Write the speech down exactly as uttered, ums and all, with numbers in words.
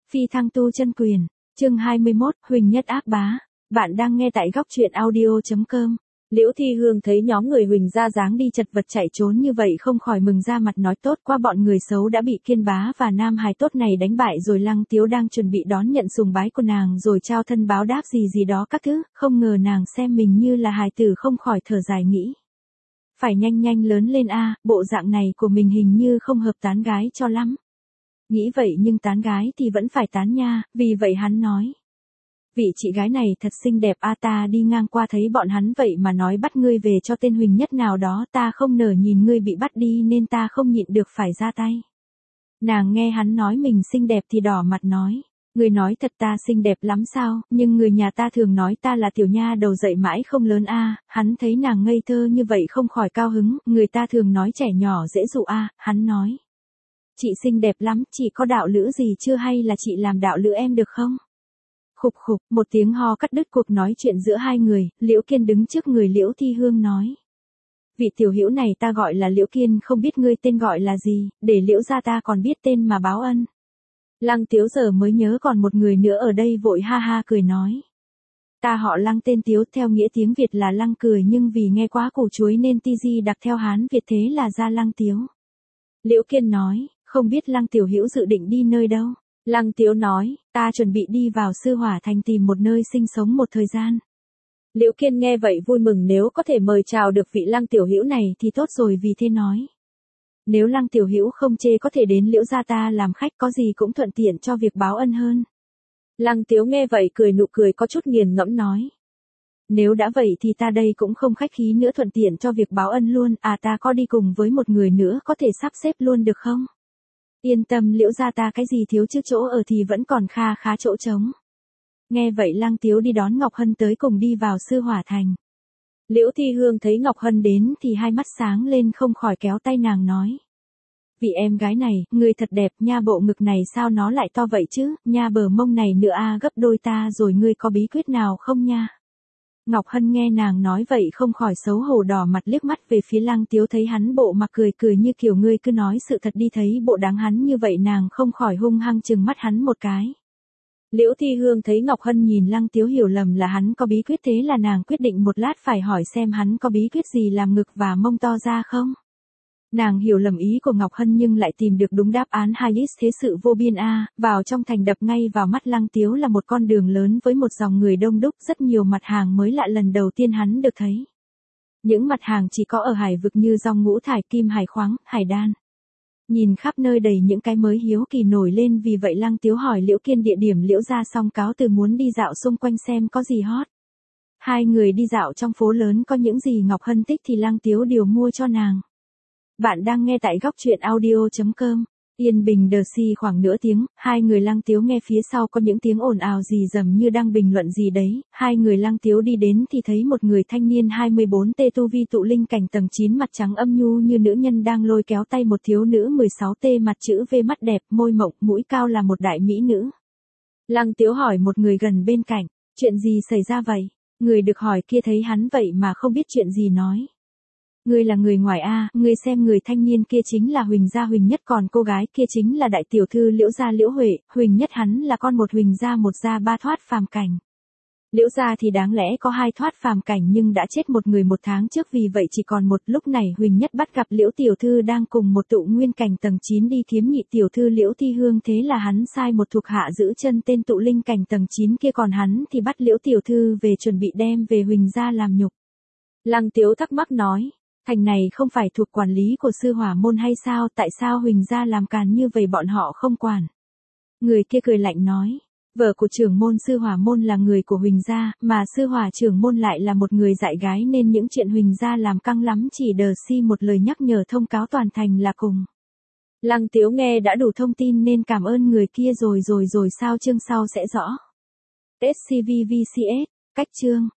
Phi thăng tu chân quyền, chương hai mươi mốt, Huỳnh Nhất ác bá. Bạn đang nghe tại góc truyện audio chấm com. Liễu Thi Hương thấy nhóm người Huỳnh ra dáng đi chật vật chạy trốn như vậy không khỏi mừng ra mặt nói tốt qua bọn người xấu đã bị Kiên Bá và Nam Hải tốt này đánh bại rồi. Lăng Tiếu đang chuẩn bị đón nhận sùng bái của nàng rồi trao thân báo đáp gì gì đó các thứ, không ngờ nàng xem mình như là hài tử không khỏi thở dài nghĩ. Phải nhanh nhanh lớn lên a, bộ dạng này của mình hình như không hợp tán gái cho lắm. Nghĩ vậy nhưng tán gái thì vẫn phải tán nha, vì vậy hắn nói. Vị chị gái này thật xinh đẹp a, ta đi ngang qua thấy bọn hắn vậy mà nói bắt ngươi về cho tên Huỳnh Nhất nào đó, ta không nỡ nhìn ngươi bị bắt đi nên ta không nhịn được phải ra tay. Nàng nghe hắn nói mình xinh đẹp thì đỏ mặt nói. Ngươi nói thật ta xinh đẹp lắm sao, nhưng người nhà ta thường nói ta là tiểu nha đầu dậy mãi không lớn a. Hắn thấy nàng ngây thơ như vậy không khỏi cao hứng, người ta thường nói trẻ nhỏ dễ dụ a, hắn nói. Chị xinh đẹp lắm, chị có đạo lữ gì chưa hay là chị làm đạo lữ em được không? Khục khục, một tiếng ho cắt đứt cuộc nói chuyện giữa hai người, Liễu Kiên đứng trước người Liễu Thi Hương nói. Vị tiểu hữu này ta gọi là Liễu Kiên, không biết ngươi tên gọi là gì, để Liễu gia ta còn biết tên mà báo ân. Lăng Tiếu giờ mới nhớ còn một người nữa ở đây vội ha ha cười nói. Ta họ Lăng tên Tiếu, theo nghĩa tiếng Việt là Lăng cười, nhưng vì nghe quá củ chuối nên ti di đặc theo Hán Việt thế là ra Lăng Tiếu. Liễu Kiên nói, không biết Lăng tiểu hữu dự định đi nơi đâu? Lăng Tiếu nói, ta chuẩn bị đi vào Sư Hỏa Thành tìm một nơi sinh sống một thời gian. Liễu Kiên nghe vậy vui mừng, nếu có thể mời chào được vị Lăng tiểu hữu này thì tốt rồi, vì thế nói. Nếu Lăng tiểu hữu không chê có thể đến Liễu gia ta làm khách, có gì cũng thuận tiện cho việc báo ân hơn. Lăng Tiếu nghe vậy cười nụ cười có chút nghiền ngẫm nói. Nếu đã vậy thì ta đây cũng không khách khí nữa, thuận tiện cho việc báo ân luôn, à ta có đi cùng với một người nữa có thể sắp xếp luôn được không? Yên tâm, Liễu gia ta cái gì thiếu chứ chỗ ở thì vẫn còn kha khá chỗ trống. Nghe vậy Lăng Tiếu đi đón Ngọc Hân tới cùng đi vào Sư Hỏa Thành. Liễu Thi Hương thấy Ngọc Hân đến thì hai mắt sáng lên không khỏi kéo tay nàng nói. Vị em gái này, người thật đẹp nha, bộ ngực này sao nó lại to vậy chứ, nha bờ mông này nữa a gấp đôi ta rồi, ngươi có bí quyết nào không nha? Ngọc Hân nghe nàng nói vậy không khỏi xấu hổ đỏ mặt liếc mắt về phía Lăng Tiếu, thấy hắn bộ mặt cười cười như kiểu ngươi cứ nói sự thật đi, thấy bộ đáng hắn như vậy nàng không khỏi hung hăng trừng mắt hắn một cái. Liễu Thi Hương thấy Ngọc Hân nhìn Lăng Tiếu hiểu lầm là hắn có bí quyết, thế là nàng quyết định một lát phải hỏi xem hắn có bí quyết gì làm ngực và mông to ra không. Nàng hiểu lầm ý của Ngọc Hân nhưng lại tìm được đúng đáp án, hai ít thế sự vô biên a. Vào trong thành đập ngay vào mắt Lăng Tiếu là một con đường lớn với một dòng người đông đúc, rất nhiều mặt hàng mới lạ lần đầu tiên hắn được thấy. Những mặt hàng chỉ có ở hải vực như rong ngũ thải, kim hải khoáng, hải đan. Nhìn khắp nơi đầy những cái mới hiếu kỳ nổi lên, vì vậy Lăng Tiếu hỏi Liễu Kiên địa điểm Liễu gia xong cáo từ muốn đi dạo xung quanh xem có gì hot. Hai người đi dạo trong phố lớn, có những gì Ngọc Hân thích thì Lăng Tiếu đều mua cho nàng. Bạn đang nghe tại góc truyện audio chấm com. Yên bình đờ si khoảng nửa tiếng, hai người Lăng Tiếu nghe phía sau có những tiếng ồn ào gì dầm như đang bình luận gì đấy. Hai người Lăng Tiếu đi đến thì thấy một người thanh niên hai mươi bốn tê tu vi tụ linh cảnh tầng chín, mặt trắng âm nhu như nữ nhân, đang lôi kéo tay một thiếu nữ mười sáu tê, mặt chữ V, mắt đẹp, môi mộng, mũi cao, là một đại mỹ nữ. Lăng Tiếu hỏi một người gần bên cạnh, chuyện gì xảy ra vậy? Người được hỏi kia thấy hắn vậy mà không biết chuyện gì nói. Ngươi là người ngoài a, ngươi xem người thanh niên kia chính là Huỳnh gia Huỳnh Nhất, còn cô gái kia chính là đại tiểu thư Liễu gia Liễu Huệ. Huỳnh Nhất hắn là con một Huỳnh gia, một gia ba thoát phàm cảnh. Liễu gia thì đáng lẽ có hai thoát phàm cảnh nhưng đã chết một người một tháng trước, vì vậy chỉ còn một. Lúc này Huỳnh Nhất bắt gặp Liễu tiểu thư đang cùng một tụ nguyên cảnh tầng chín đi kiếm nhị tiểu thư Liễu Thi Hương, thế là hắn sai một thuộc hạ giữ chân tên tụ linh cảnh tầng chín kia, còn hắn thì bắt Liễu tiểu thư về chuẩn bị đem về Huỳnh gia làm nhục. Lăng Tiếu thắc mắc nói. Thành này không phải thuộc quản lý của Sư Hỏa môn hay sao, tại sao Huỳnh gia làm càn như vậy bọn họ không quản? Người kia cười lạnh nói, vợ của trưởng môn Sư Hỏa môn là người của Huỳnh gia, mà Sư Hỏa trưởng môn lại là một người dại gái, nên những chuyện Huỳnh gia làm căng lắm, chỉ đờ si một lời nhắc nhở thông cáo toàn thành là cùng. Lăng Tiếu nghe đã đủ thông tin nên cảm ơn người kia rồi rồi rồi sao chương sau sẽ rõ. ét xê vê vê xê ét, cách chương.